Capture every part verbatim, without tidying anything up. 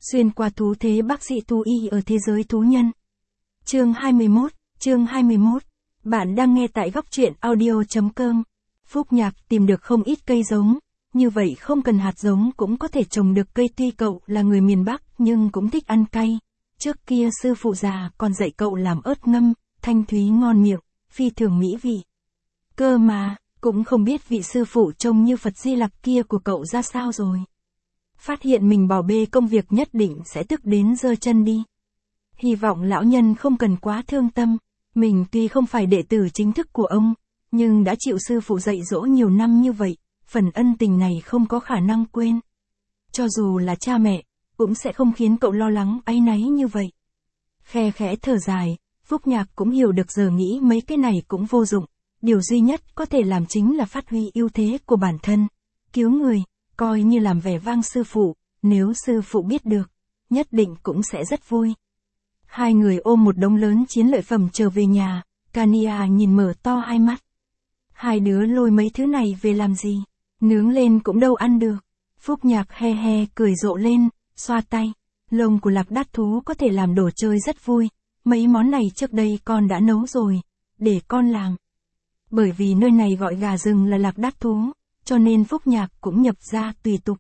Xuyên qua thú thế bác sĩ thú y ở thế giới thú nhân. Chương hai mươi mốt, chương hai mươi mốt. Bạn đang nghe tại góc truyện audio chấm com. Phúc Nhạc tìm được không ít cây giống, như vậy không cần hạt giống cũng có thể trồng được cây. Tuy cậu là người miền Bắc nhưng cũng thích ăn cay. Trước kia sư phụ già còn dạy cậu làm ớt ngâm, thanh thúy ngon miệng, phi thường mỹ vị. Cơ mà, cũng không biết vị sư phụ trông như Phật Di Lặc kia của cậu ra sao rồi. Phát hiện mình bỏ bê công việc nhất định sẽ tức đến giơ chân đi. Hy vọng lão nhân không cần quá thương tâm, mình tuy không phải đệ tử chính thức của ông, nhưng đã chịu sư phụ dạy dỗ nhiều năm như vậy, phần ân tình này không có khả năng quên. Cho dù là cha mẹ, cũng sẽ không khiến cậu lo lắng áy náy như vậy. Khe khẽ thở dài, Phúc Nhạc cũng hiểu được giờ nghĩ mấy cái này cũng vô dụng, điều duy nhất có thể làm chính là phát huy ưu thế của bản thân, cứu người, coi như làm vẻ vang sư phụ, nếu sư phụ biết được, nhất định cũng sẽ rất vui. Hai người ôm một đống lớn chiến lợi phẩm trở về nhà, Kania nhìn mở to hai mắt. Hai đứa lôi mấy thứ này về làm gì, nướng lên cũng đâu ăn được. Phúc Nhạc he he cười rộ lên, xoa tay, lông của lạc đát thú có thể làm đồ chơi rất vui, mấy món này trước đây con đã nấu rồi, để con làm. Bởi vì nơi này gọi gà rừng là lạc đát thú, cho nên Phúc Nhạc cũng nhập ra tùy tục.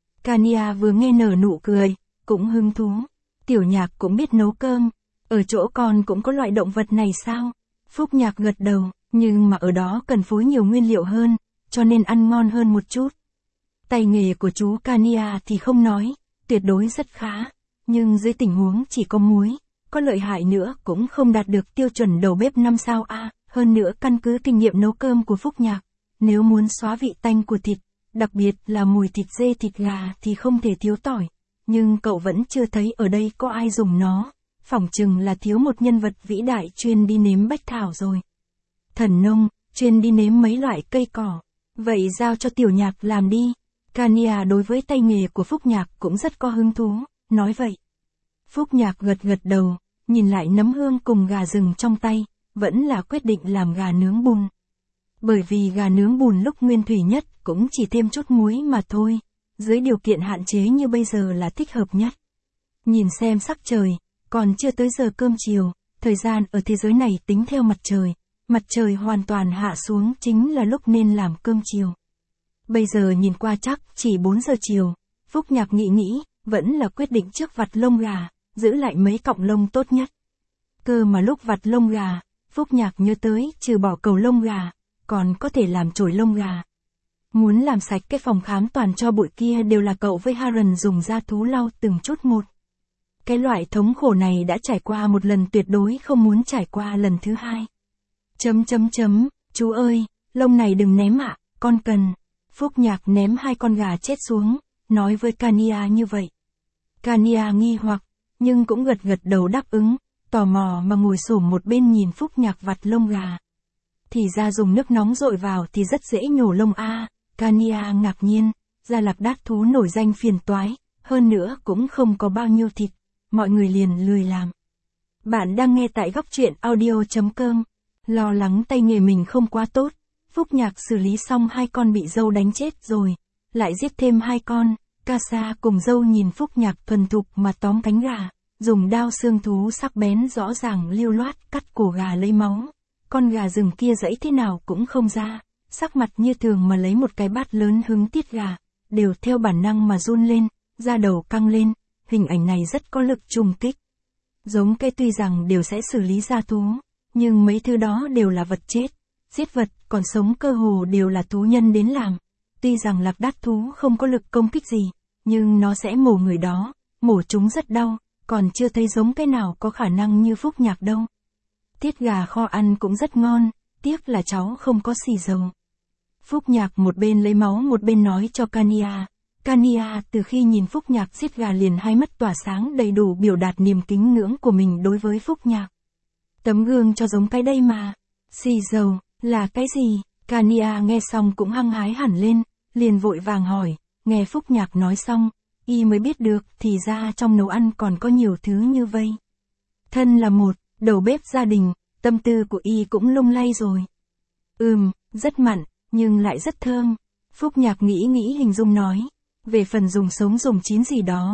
Kania vừa nghe nở nụ cười, cũng hứng thú. Tiểu Nhạc cũng biết nấu cơm, ở chỗ con cũng có loại động vật này sao? Phúc Nhạc gật đầu, nhưng mà ở đó cần phối nhiều nguyên liệu hơn, cho nên ăn ngon hơn một chút. Tay nghề của chú Kania thì không nói, tuyệt đối rất khá, nhưng dưới tình huống chỉ có muối, có lợi hại nữa cũng không đạt được tiêu chuẩn đầu bếp năm sao a. Hơn nữa căn cứ kinh nghiệm nấu cơm của Phúc Nhạc, nếu muốn xóa vị tanh của thịt, đặc biệt là mùi thịt dê thịt gà thì không thể thiếu tỏi. Nhưng cậu vẫn chưa thấy ở đây có ai dùng nó, phỏng chừng là thiếu một nhân vật vĩ đại chuyên đi nếm bách thảo rồi. Thần nông, chuyên đi nếm mấy loại cây cỏ. Vậy giao cho Tiểu Nhạc làm đi. Kania đối với tay nghề của Phúc Nhạc cũng rất có hứng thú, nói vậy. Phúc Nhạc gật gật đầu, nhìn lại nấm hương cùng gà rừng trong tay, vẫn là quyết định làm gà nướng bùn. Bởi vì gà nướng bùn lúc nguyên thủy nhất cũng chỉ thêm chút muối mà thôi, dưới điều kiện hạn chế như bây giờ là thích hợp nhất. Nhìn xem sắc trời, còn chưa tới giờ cơm chiều, thời gian ở thế giới này tính theo mặt trời, mặt trời hoàn toàn hạ xuống chính là lúc nên làm cơm chiều. Bây giờ nhìn qua chắc chỉ bốn giờ chiều, Phúc Nhạc nghĩ nghĩ, vẫn là quyết định trước vặt lông gà, giữ lại mấy cọng lông tốt nhất. Cơ mà lúc vặt lông gà, Phúc Nhạc nhớ tới trừ bỏ cầu lông gà, còn có thể làm chổi lông gà. Muốn làm sạch cái phòng khám toàn cho bụi kia đều là cậu với Haran dùng da thú lau từng chút một. Cái loại thống khổ này đã trải qua một lần, tuyệt đối không muốn trải qua lần thứ hai. Chấm chấm chấm, chú ơi, lông này đừng ném ạ, con cần. Phúc Nhạc ném hai con gà chết xuống, nói với Kania như vậy. Kania nghi hoặc, nhưng cũng gật gật đầu đáp ứng, tò mò mà ngồi xổm một bên nhìn Phúc Nhạc vặt lông gà. Thì ra dùng nước nóng dội vào thì rất dễ nhổ lông a. À. Kania ngạc nhiên, da lạc đát thú nổi danh phiền toái, hơn nữa cũng không có bao nhiêu thịt, mọi người liền lười làm. Bạn đang nghe tại góc truyện audio chấm com. Lo lắng tay nghề mình không quá tốt, Phúc Nhạc xử lý xong hai con bị dâu đánh chết rồi, lại giết thêm hai con. Casa cùng dâu nhìn Phúc Nhạc thuần thục mà tóm cánh gà, dùng đao xương thú sắc bén rõ ràng lưu loát cắt cổ gà lấy máu. Con gà rừng kia dãy thế nào cũng không ra, sắc mặt như thường mà lấy một cái bát lớn hứng tiết gà, đều theo bản năng mà run lên, da đầu căng lên, hình ảnh này rất có lực trùng kích. Giống cây tuy rằng đều sẽ xử lý gia thú, nhưng mấy thứ đó đều là vật chết, giết vật, còn sống cơ hồ đều là thú nhân đến làm. Tuy rằng lạc đát thú không có lực công kích gì, nhưng nó sẽ mổ người đó, mổ chúng rất đau, còn chưa thấy giống cái nào có khả năng như Phúc Nhạc đâu. Tiết gà kho ăn cũng rất ngon, tiếc là cháu không có xì dầu. Phúc Nhạc một bên lấy máu một bên nói cho Kania. Kania từ khi nhìn Phúc Nhạc giết gà liền hai mắt tỏa sáng, đầy đủ biểu đạt niềm kính ngưỡng của mình đối với Phúc Nhạc. Tấm gương cho giống cái đây mà. Xì dầu, là cái gì? Kania nghe xong cũng hăng hái hẳn lên, liền vội vàng hỏi, nghe Phúc Nhạc nói xong, y mới biết được thì ra trong nấu ăn còn có nhiều thứ như vây. Thân là một đầu bếp gia đình, tâm tư của y cũng lung lay rồi. Ừm, rất mặn, nhưng lại rất thơm. Phúc Nhạc nghĩ nghĩ hình dung nói, về phần dùng sống dùng chín gì đó,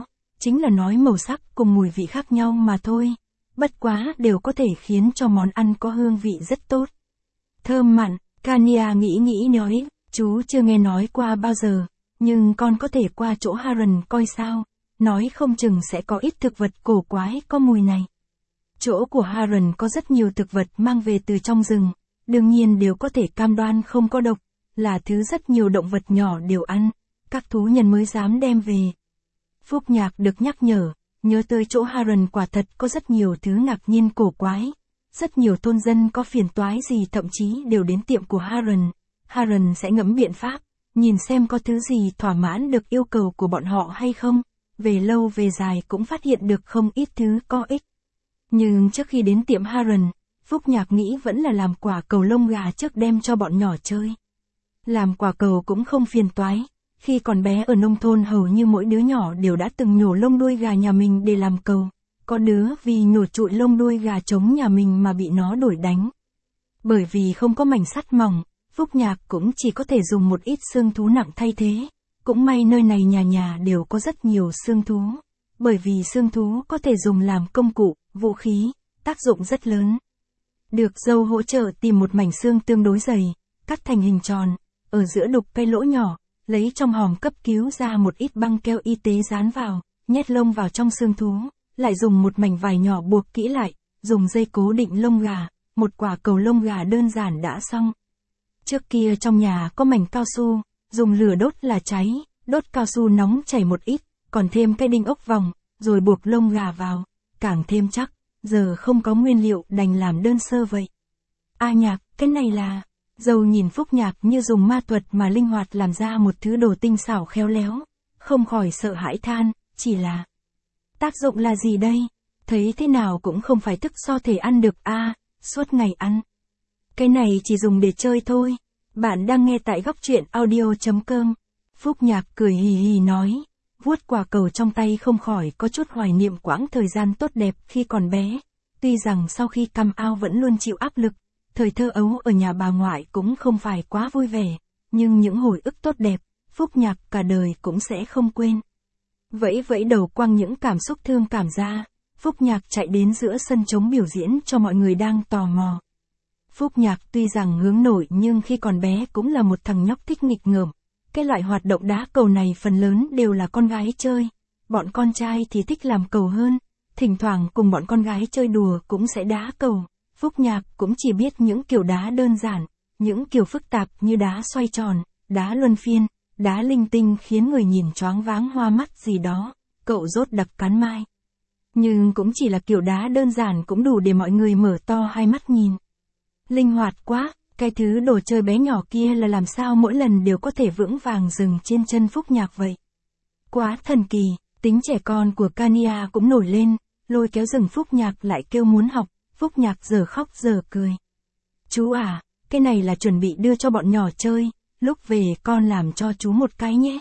chính là nói màu sắc cùng mùi vị khác nhau mà thôi. Bất quá đều có thể khiến cho món ăn có hương vị rất tốt. Thơm mặn, Kania nghĩ nghĩ nói, chú chưa nghe nói qua bao giờ, nhưng con có thể qua chỗ Haran coi sao, nói không chừng sẽ có ít thực vật cổ quái có mùi này. Chỗ của Haran có rất nhiều thực vật mang về từ trong rừng, đương nhiên đều có thể cam đoan không có độc, là thứ rất nhiều động vật nhỏ đều ăn, các thú nhân mới dám đem về. Phúc Nhạc được nhắc nhở, nhớ tới chỗ Haran quả thật có rất nhiều thứ ngạc nhiên cổ quái. Rất nhiều thôn dân có phiền toái gì thậm chí đều đến tiệm của Haran. Haran sẽ ngẫm biện pháp, nhìn xem có thứ gì thỏa mãn được yêu cầu của bọn họ hay không. Về lâu về dài cũng phát hiện được không ít thứ có ích. Nhưng trước khi đến tiệm Haran, Phúc Nhạc nghĩ vẫn là làm quả cầu lông gà trước đem cho bọn nhỏ chơi. Làm quả cầu cũng không phiền toái. Khi còn bé ở nông thôn hầu như mỗi đứa nhỏ đều đã từng nhổ lông đuôi gà nhà mình để làm cầu. Có đứa vì nhổ trụi lông đuôi gà trống nhà mình mà bị nó đuổi đánh. Bởi vì không có mảnh sắt mỏng, Phúc Nhạc cũng chỉ có thể dùng một ít xương thú nặng thay thế. Cũng may nơi này nhà nhà đều có rất nhiều xương thú. Bởi vì xương thú có thể dùng làm công cụ, vũ khí, tác dụng rất lớn. Được dâu hỗ trợ tìm một mảnh xương tương đối dày, cắt thành hình tròn, ở giữa đục cây lỗ nhỏ, lấy trong hòm cấp cứu ra một ít băng keo y tế dán vào, nhét lông vào trong xương thú, lại dùng một mảnh vải nhỏ buộc kỹ lại, dùng dây cố định lông gà, một quả cầu lông gà đơn giản đã xong. Trước kia trong nhà có mảnh cao su, dùng lửa đốt là cháy, đốt cao su nóng chảy một ít, còn thêm cái đinh ốc vòng, rồi buộc lông gà vào, càng thêm chắc, giờ không có nguyên liệu đành làm đơn sơ vậy. A Nhạc, cái này là... Dâu nhìn Phúc Nhạc như dùng ma thuật mà linh hoạt làm ra một thứ đồ tinh xảo khéo léo, không khỏi sợ hãi than, chỉ là... Tác dụng là gì đây? Thấy thế nào cũng không phải thức so thể ăn được a à, suốt ngày ăn. Cái này chỉ dùng để chơi thôi. Bạn đang nghe tại góc truyện audio chấm com. Phúc Nhạc cười hì hì nói, vuốt quả cầu trong tay không khỏi có chút hoài niệm quãng thời gian tốt đẹp khi còn bé. Tuy rằng sau khi come out vẫn luôn chịu áp lực, thời thơ ấu ở nhà bà ngoại cũng không phải quá vui vẻ, nhưng những hồi ức tốt đẹp, Phúc Nhạc cả đời cũng sẽ không quên. Vẫy vẫy đầu quăng những cảm xúc thương cảm ra, Phúc Nhạc chạy đến giữa sân trống biểu diễn cho mọi người đang tò mò. Phúc Nhạc tuy rằng hướng nội nhưng khi còn bé cũng là một thằng nhóc thích nghịch ngợm. Cái loại hoạt động đá cầu này phần lớn đều là con gái chơi. Bọn con trai thì thích làm cầu hơn, thỉnh thoảng cùng bọn con gái chơi đùa cũng sẽ đá cầu. Phúc Nhạc cũng chỉ biết những kiểu đá đơn giản, những kiểu phức tạp như đá xoay tròn, đá luân phiên, đá linh tinh khiến người nhìn choáng váng hoa mắt gì đó, cậu rốt đặc cắn mai. Nhưng cũng chỉ là kiểu đá đơn giản cũng đủ để mọi người mở to hai mắt nhìn. Linh hoạt quá, cái thứ đồ chơi bé nhỏ kia là làm sao mỗi lần đều có thể vững vàng dừng trên chân Phúc Nhạc vậy. Quá thần kỳ, tính trẻ con của Kania cũng nổi lên, lôi kéo rừng Phúc Nhạc lại kêu muốn học, Phúc Nhạc giờ khóc giờ cười. Chú à, cái này là chuẩn bị đưa cho bọn nhỏ chơi, lúc về con làm cho chú một cái nhé.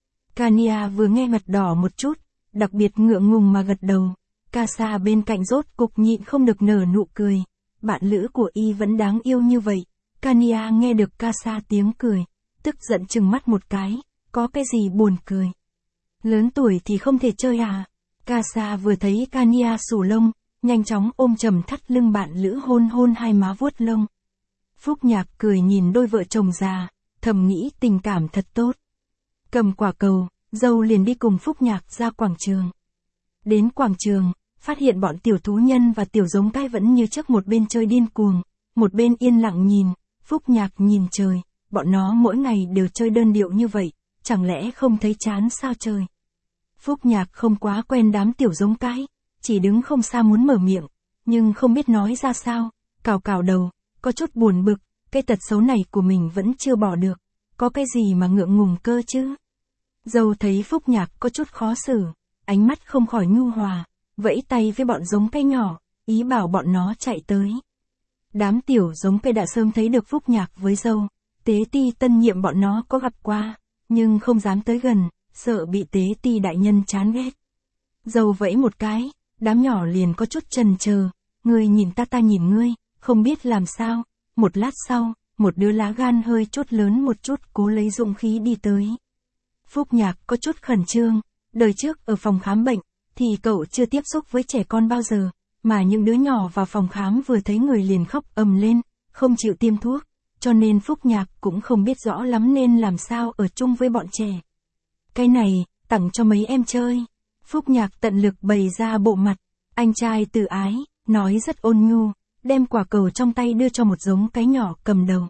Kania vừa nghe mặt đỏ một chút, đặc biệt ngượng ngùng mà gật đầu. Casa bên cạnh rốt cục nhịn không được nở nụ cười. Bạn lữ của y vẫn đáng yêu như vậy. Kania nghe được Casa tiếng cười, tức giận chừng mắt một cái, có cái gì buồn cười. Lớn tuổi thì không thể chơi à? Casa vừa thấy Kania xù lông, nhanh chóng ôm chầm thắt lưng bạn lữ hôn hôn hai má vuốt lông. Phúc Nhạc cười nhìn đôi vợ chồng già, thầm nghĩ tình cảm thật tốt. Cầm quả cầu, dâu liền đi cùng Phúc Nhạc ra quảng trường. Đến quảng trường, phát hiện bọn tiểu thú nhân và tiểu giống cái vẫn như trước một bên chơi điên cuồng, một bên yên lặng nhìn. Phúc Nhạc nhìn trời, bọn nó mỗi ngày đều chơi đơn điệu như vậy, chẳng lẽ không thấy chán sao trời. Phúc Nhạc không quá quen đám tiểu giống cái, chỉ đứng không xa muốn mở miệng, nhưng không biết nói ra sao, cào cào đầu, có chút buồn bực, cái tật xấu này của mình vẫn chưa bỏ được, có cái gì mà ngượng ngùng cơ chứ. Dâu thấy Phúc Nhạc có chút khó xử, ánh mắt không khỏi nhu hòa, vẫy tay với bọn giống cây nhỏ, ý bảo bọn nó chạy tới. Đám tiểu giống cây đã sớm thấy được Phúc Nhạc với dâu, tế ti tân nhiệm bọn nó có gặp qua, nhưng không dám tới gần, sợ bị tế ti đại nhân chán ghét. Dâu vẫy một cái, đám nhỏ liền có chút chần chờ, ngươi nhìn ta ta nhìn ngươi, không biết làm sao. Một lát sau, một đứa lá gan hơi chút lớn một chút cố lấy dũng khí đi tới. Phúc Nhạc có chút khẩn trương, đời trước ở phòng khám bệnh, thì cậu chưa tiếp xúc với trẻ con bao giờ, mà những đứa nhỏ vào phòng khám vừa thấy người liền khóc ầm lên, không chịu tiêm thuốc, cho nên Phúc Nhạc cũng không biết rõ lắm nên làm sao ở chung với bọn trẻ. Cái này, tặng cho mấy em chơi. Phúc Nhạc tận lực bày ra bộ mặt, anh trai từ ái, nói rất ôn nhu, đem quả cầu trong tay đưa cho một giống cái nhỏ cầm đầu.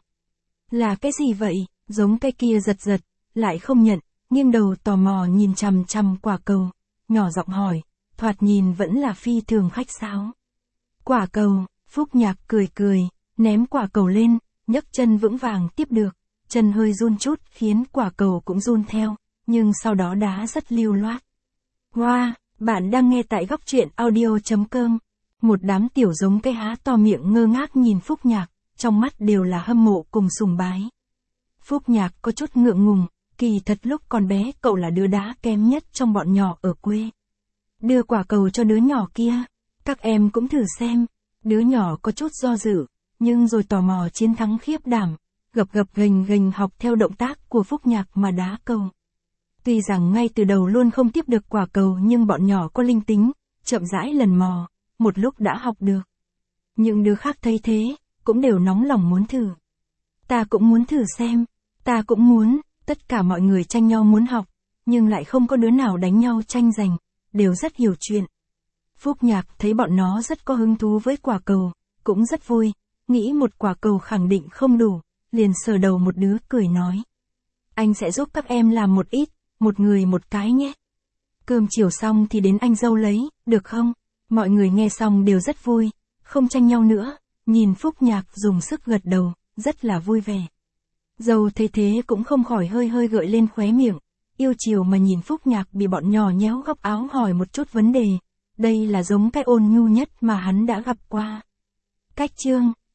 Là cái gì vậy? Giống cái kia giật giật, lại không nhận, nghiêng đầu tò mò nhìn chằm chằm quả cầu, nhỏ giọng hỏi, thoạt nhìn vẫn là phi thường khách sáo. Quả cầu, Phúc Nhạc cười cười, ném quả cầu lên, nhấc chân vững vàng tiếp được, chân hơi run chút khiến quả cầu cũng run theo, nhưng sau đó đá rất lưu loát. Wow, bạn đang nghe tại góc truyện audio.com. Một đám tiểu giống cái há to miệng ngơ ngác nhìn Phúc Nhạc, trong mắt đều là hâm mộ cùng sùng bái. Phúc Nhạc có chút ngượng ngùng, kỳ thật lúc còn bé cậu là đứa đá kém nhất trong bọn nhỏ ở quê. Đưa quả cầu cho đứa nhỏ kia, các em cũng thử xem, đứa nhỏ có chút do dự, nhưng rồi tò mò chiến thắng khiếp đảm, gập gập ghềnh ghềnh học theo động tác của Phúc Nhạc mà đá cầu. Tuy rằng ngay từ đầu luôn không tiếp được quả cầu nhưng bọn nhỏ có linh tính, chậm rãi lần mò, một lúc đã học được. Những đứa khác thấy thế, cũng đều nóng lòng muốn thử. Ta cũng muốn thử xem, ta cũng muốn, tất cả mọi người tranh nhau muốn học, nhưng lại không có đứa nào đánh nhau tranh giành, đều rất hiểu chuyện. Phúc Nhạc thấy bọn nó rất có hứng thú với quả cầu, cũng rất vui, nghĩ một quả cầu khẳng định không đủ, liền sờ đầu một đứa cười nói. Anh sẽ giúp các em làm một ít, một người một cái nhé. Cơm chiều xong thì đến anh dâu lấy, được không? Mọi người nghe xong đều rất vui, không tranh nhau nữa, nhìn Phúc Nhạc dùng sức gật đầu, rất là vui vẻ. Dâu thấy thế cũng không khỏi hơi hơi gợi lên khóe miệng, yêu chiều mà nhìn Phúc Nhạc bị bọn nhỏ nhéo góc áo hỏi một chút vấn đề. Đây là giống cái ôn nhu nhất mà hắn đã gặp qua. Cách chương